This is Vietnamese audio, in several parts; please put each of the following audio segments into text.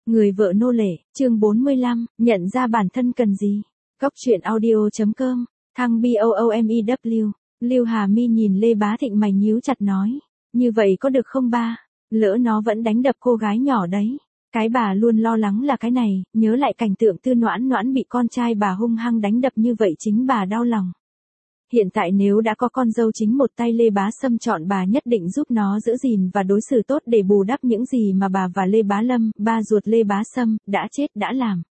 Người vợ nô lệ, chương 45, nhận ra bản thân cần gì. Góc truyện audio.com, thăng BOOMEW, Lưu Hà Mi nhìn Lê Bá Thịnh mày nhíu chặt nói. Như vậy có được không ba? Lỡ nó vẫn đánh đập cô gái nhỏ đấy. Cái bà luôn lo lắng là cái này, nhớ lại cảnh tượng Tư Noãn Noãn bị con trai bà hung hăng đánh đập như vậy chính bà đau lòng. Hiện tại nếu đã có con dâu chính một tay Lê Bá Sâm chọn bà nhất định giúp nó giữ gìn và đối xử tốt để bù đắp những gì mà bà và Lê Bá Lâm, ba ruột Lê Bá Sâm, đã chết đã làm.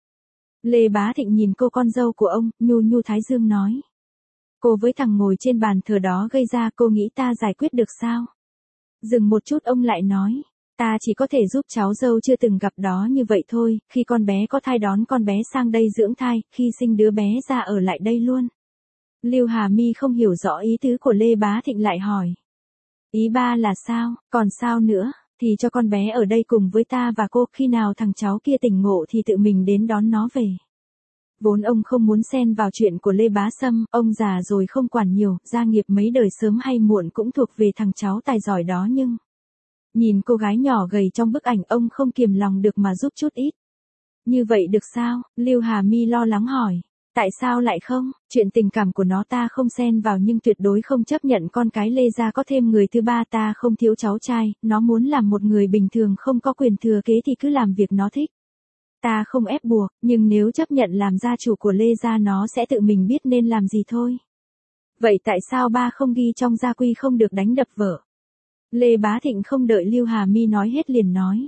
Lê Bá Thịnh nhìn cô con dâu của ông, nhu nhu thái dương nói. Cô với thằng ngồi trên bàn thờ đó gây ra cô nghĩ ta giải quyết được sao? Dừng một chút ông lại nói. Ta chỉ có thể giúp cháu dâu chưa từng gặp đó như vậy thôi, khi con bé có thai đón con bé sang đây dưỡng thai, khi sinh đứa bé ra ở lại đây luôn. Lưu Hà Mi không hiểu rõ ý tứ của Lê Bá Thịnh lại hỏi. Ý ba là sao, còn sao nữa, thì cho con bé ở đây cùng với ta và cô, khi nào thằng cháu kia tỉnh ngộ thì tự mình đến đón nó về. Vốn ông không muốn xen vào chuyện của Lê Bá Sâm, ông già rồi không quản nhiều, gia nghiệp mấy đời sớm hay muộn cũng thuộc về thằng cháu tài giỏi đó nhưng... Nhìn cô gái nhỏ gầy trong bức ảnh ông không kiềm lòng được mà giúp chút ít. Như vậy được sao? Lưu Hà Mi lo lắng hỏi. Tại sao lại không? Chuyện tình cảm của nó ta không xen vào nhưng tuyệt đối không chấp nhận con cái Lê gia có thêm người thứ ba, ta không thiếu cháu trai, nó muốn làm một người bình thường không có quyền thừa kế thì cứ làm việc nó thích. Ta không ép buộc, nhưng nếu chấp nhận làm gia chủ của Lê gia nó sẽ tự mình biết nên làm gì thôi. Vậy tại sao ba không ghi trong gia quy không được đánh đập vợ? Lê Bá Thịnh không đợi Lưu Hà Mi nói hết liền nói.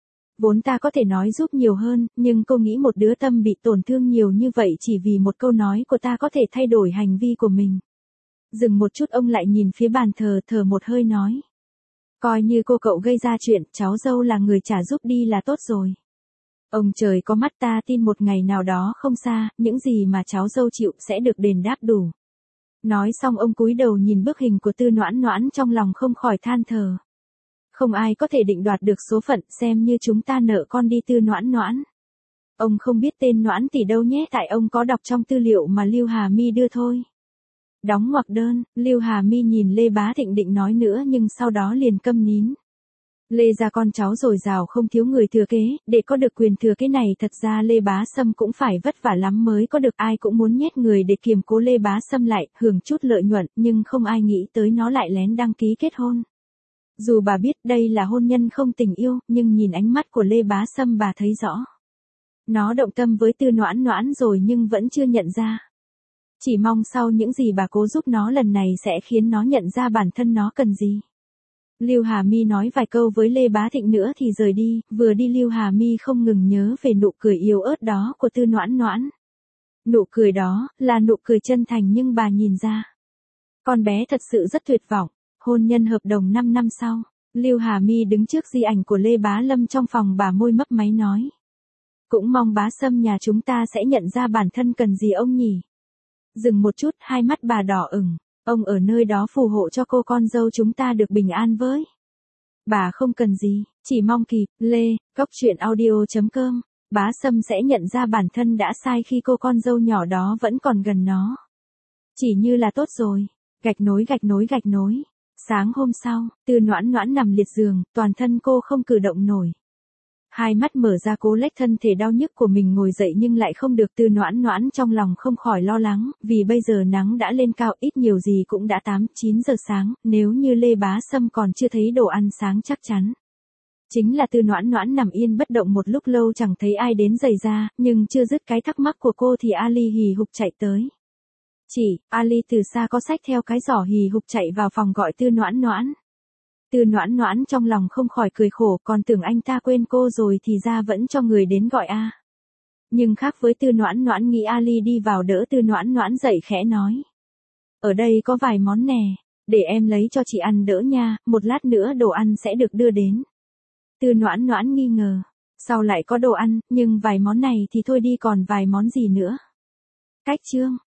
Vốn ta có thể nói giúp nhiều hơn, nhưng cô nghĩ một đứa tâm bị tổn thương nhiều như vậy chỉ vì một câu nói của ta có thể thay đổi hành vi của mình. Dừng một chút ông lại nhìn phía bàn thờ, thở một hơi nói. Coi như cô cậu gây ra chuyện, cháu dâu là người trả giúp đi là tốt rồi. Ông trời có mắt, ta tin một ngày nào đó không xa, những gì mà cháu dâu chịu sẽ được đền đáp đủ. Nói xong ông cúi đầu nhìn bức hình của Tư Noãn Noãn trong lòng không khỏi than thở. Không ai có thể định đoạt được số phận, xem như chúng ta nợ con đi Tư Noãn Noãn. Ông không biết tên Noãn tỷ đâu nhé, tại ông có đọc trong tư liệu mà Lưu Hà Mi đưa thôi. Đóng ngoặc đơn, Lưu Hà Mi nhìn Lê Bá Thịnh định nói nữa nhưng sau đó liền câm nín. Lê gia con cháu dồi dào không thiếu người thừa kế, để có được quyền thừa kế này thật ra Lê Bá Sâm cũng phải vất vả lắm mới có được, ai cũng muốn nhét người để kiềm cố Lê Bá Sâm lại, hưởng chút lợi nhuận, nhưng không ai nghĩ tới nó lại lén đăng ký kết hôn. Dù bà biết đây là hôn nhân không tình yêu, nhưng nhìn ánh mắt của Lê Bá Sâm bà thấy rõ. Nó động tâm với Tư Noãn Noãn rồi nhưng vẫn chưa nhận ra. Chỉ mong sau những gì bà cố giúp nó lần này sẽ khiến nó nhận ra bản thân nó cần gì. Lưu Hà Mi nói vài câu với Lê Bá Thịnh nữa thì rời đi, vừa đi Lưu Hà Mi không ngừng nhớ về nụ cười yếu ớt đó của Tư Noãn Noãn. Nụ cười đó, là nụ cười chân thành nhưng bà nhìn ra. Con bé thật sự rất tuyệt vọng, hôn nhân hợp đồng 5 năm sau. Lưu Hà Mi đứng trước di ảnh của Lê Bá Lâm trong phòng, bà môi mấp máy nói. Cũng mong Bá Sâm nhà chúng ta sẽ nhận ra bản thân cần gì ông nhỉ. Dừng một chút, hai mắt bà đỏ ửng. Ông ở nơi đó phù hộ cho cô con dâu chúng ta được bình an với. Bà không cần gì, chỉ mong kịp, Lê, góc truyện audio.com, Bá Sâm sẽ nhận ra bản thân đã sai khi cô con dâu nhỏ đó vẫn còn gần nó. Chỉ như là tốt rồi, gạch nối gạch nối gạch nối. Sáng hôm sau, Tư Noãn Noãn nằm liệt giường, toàn thân cô không cử động nổi. Hai mắt mở ra cố lách thân thể đau nhức của mình ngồi dậy nhưng lại không được. Tư Noãn Noãn trong lòng không khỏi lo lắng, vì bây giờ nắng đã lên cao, ít nhiều gì cũng đã 8-9 giờ sáng, nếu như Lê Bá Sâm còn chưa thấy đồ ăn sáng chắc chắn. Chính là Tư Noãn Noãn nằm yên bất động một lúc lâu chẳng thấy ai đến giày ra, nhưng chưa dứt cái thắc mắc của cô thì Ali hì hục chạy tới. Ali từ xa có xách theo cái giỏ hì hục chạy vào phòng gọi Tư Noãn Noãn. Tư Noãn Noãn trong lòng không khỏi cười khổ, còn tưởng anh ta quên cô rồi thì ra vẫn cho người đến gọi a. Nhưng khác với Tư Noãn Noãn nghĩ Ali đi vào đỡ Tư Noãn Noãn dậy khẽ nói. Ở đây có vài món nè, để em lấy cho chị ăn đỡ nha, một lát nữa đồ ăn sẽ được đưa đến. Tư Noãn Noãn nghi ngờ, sao lại có đồ ăn, nhưng vài món này thì thôi đi, còn vài món gì nữa. Cách chương